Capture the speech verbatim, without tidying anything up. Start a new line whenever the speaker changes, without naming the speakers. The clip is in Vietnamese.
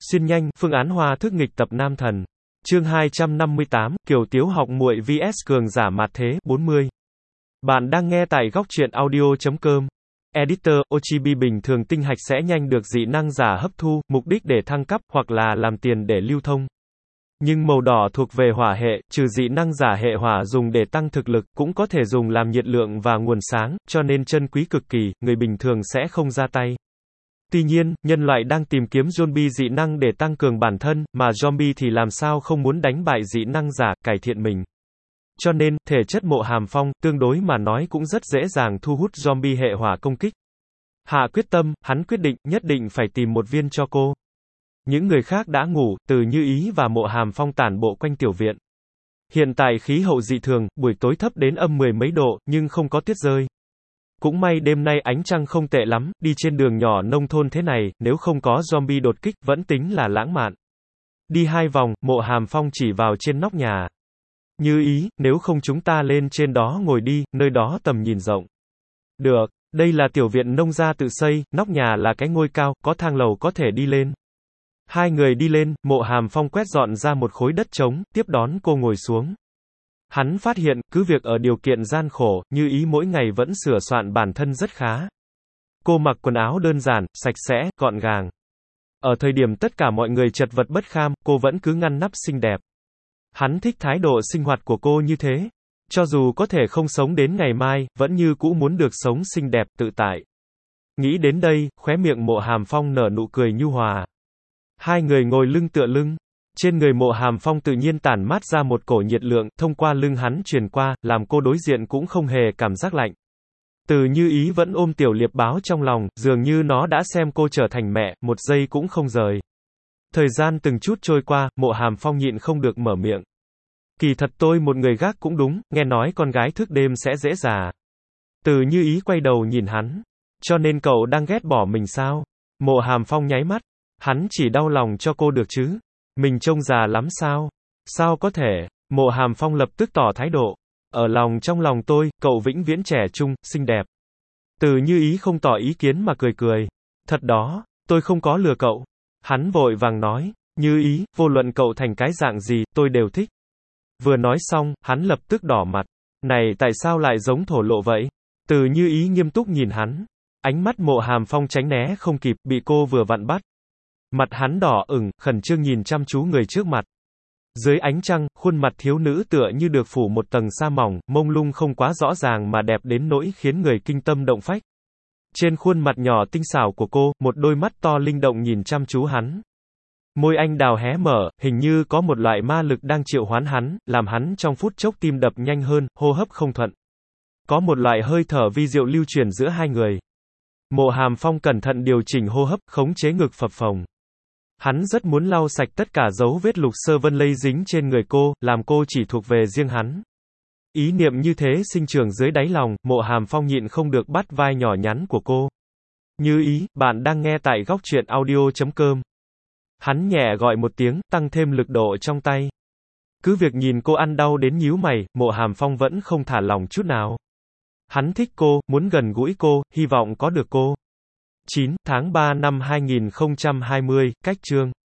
Xuyên nhanh, phương án hoa thức nghịch tập nam thần. Chương hai trăm năm mươi tám, Kiều Tiếu học muội vs cường giả mạt thế, bốn mươi. Bạn đang nghe tại góc truyện audio chấm com. Editor, o giê bê bình thường tinh hạch sẽ nhanh được dị năng giả hấp thu, mục đích để thăng cấp, hoặc là làm tiền để lưu thông. Nhưng màu đỏ thuộc về hỏa hệ, trừ dị năng giả hệ hỏa dùng để tăng thực lực, cũng có thể dùng làm nhiệt lượng và nguồn sáng, cho nên chân quý cực kỳ, người bình thường sẽ không ra tay. Tuy nhiên, nhân loại đang tìm kiếm zombie dị năng để tăng cường bản thân, mà zombie thì làm sao không muốn đánh bại dị năng giả, cải thiện mình. Cho nên, thể chất Mộ Hàm Phong, tương đối mà nói cũng rất dễ dàng thu hút zombie hệ hỏa công kích. Hạ quyết tâm, hắn quyết định, nhất định phải tìm một viên cho cô. Những người khác đã ngủ, Từ Như Ý và Mộ Hàm Phong tản bộ quanh tiểu viện. Hiện tại khí hậu dị thường, buổi tối thấp đến âm mười mấy độ, nhưng không có tuyết rơi. Cũng may đêm nay ánh trăng không tệ lắm, đi trên đường nhỏ nông thôn thế này, nếu không có zombie đột kích, vẫn tính là lãng mạn. Đi hai vòng, Mộ Hàm Phong chỉ vào trên nóc nhà. Như Ý, nếu không chúng ta lên trên đó ngồi đi, nơi đó tầm nhìn rộng. Được, đây là tiểu viện nông gia tự xây, nóc nhà là cái ngôi cao, có thang lầu có thể đi lên. Hai người đi lên, Mộ Hàm Phong quét dọn ra một khối đất trống, tiếp đón cô ngồi xuống. Hắn phát hiện, cứ việc ở điều kiện gian khổ, Như Ý mỗi ngày vẫn sửa soạn bản thân rất khá. Cô mặc quần áo đơn giản, sạch sẽ, gọn gàng. Ở thời điểm tất cả mọi người chật vật bất kham, cô vẫn cứ ngăn nắp xinh đẹp. Hắn thích thái độ sinh hoạt của cô như thế. Cho dù có thể không sống đến ngày mai, vẫn như cũ muốn được sống xinh đẹp, tự tại. Nghĩ đến đây, khóe miệng Mộ Hàm Phong nở nụ cười nhu hòa. Hai người ngồi lưng tựa lưng. Trên người Mộ Hàm Phong tự nhiên tản mát ra một cổ nhiệt lượng, thông qua lưng hắn truyền qua, làm cô đối diện cũng không hề cảm giác lạnh. Từ Như Ý vẫn ôm tiểu liệp báo trong lòng, dường như nó đã xem cô trở thành mẹ, một giây cũng không rời. Thời gian từng chút trôi qua, Mộ Hàm Phong nhịn không được mở miệng. Kỳ thật tôi một người gác cũng đúng, nghe nói con gái thức đêm sẽ dễ già. Từ Như Ý quay đầu nhìn hắn. Cho nên cậu đang ghét bỏ mình sao? Mộ Hàm Phong nháy mắt. Hắn chỉ đau lòng cho cô được chứ. Mình trông già lắm sao? Sao có thể? Mộ Hàm Phong lập tức tỏ thái độ. Ở lòng trong lòng tôi, cậu vĩnh viễn trẻ trung, xinh đẹp. Từ Như Ý không tỏ ý kiến mà cười cười. Thật đó, tôi không có lừa cậu. Hắn vội vàng nói. Như Ý, vô luận cậu thành cái dạng gì, tôi đều thích. Vừa nói xong, hắn lập tức đỏ mặt. Này tại sao lại giống thổ lộ vậy? Từ Như Ý nghiêm túc nhìn hắn. Ánh mắt Mộ Hàm Phong tránh né không kịp, bị cô vừa vặn bắt. Mặt hắn đỏ ửng, khẩn trương nhìn chăm chú người trước mặt. Dưới ánh trăng, khuôn mặt thiếu nữ tựa như được phủ một tầng sa mỏng, mông lung không quá rõ ràng mà đẹp đến nỗi khiến người kinh tâm động phách. Trên khuôn mặt nhỏ tinh xảo của cô, một đôi mắt to linh động nhìn chăm chú hắn. Môi anh đào hé mở, hình như có một loại ma lực đang triệu hoán hắn, làm hắn trong phút chốc tim đập nhanh hơn, hô hấp không thuận. Có một loại hơi thở vi diệu lưu truyền giữa hai người. Mộ Hàm Phong cẩn thận điều chỉnh hô hấp, khống chế ngực phập phồng. Hắn rất muốn lau sạch tất cả dấu vết lục sơ vân lây dính trên người cô, làm cô chỉ thuộc về riêng hắn. Ý niệm như thế sinh trưởng dưới đáy lòng, Mộ Hàm Phong nhịn không được bắt vai nhỏ nhắn của cô. Như Ý, bạn đang nghe tại góc truyện audio chấm com. Hắn nhẹ gọi một tiếng, tăng thêm lực độ trong tay. Cứ việc nhìn cô ăn đau đến nhíu mày, Mộ Hàm Phong vẫn không thả lỏng chút nào. Hắn thích cô, muốn gần gũi cô, hy vọng có được cô. chín tháng ba năm hai nghìn không trăm hai mươi, cách chương.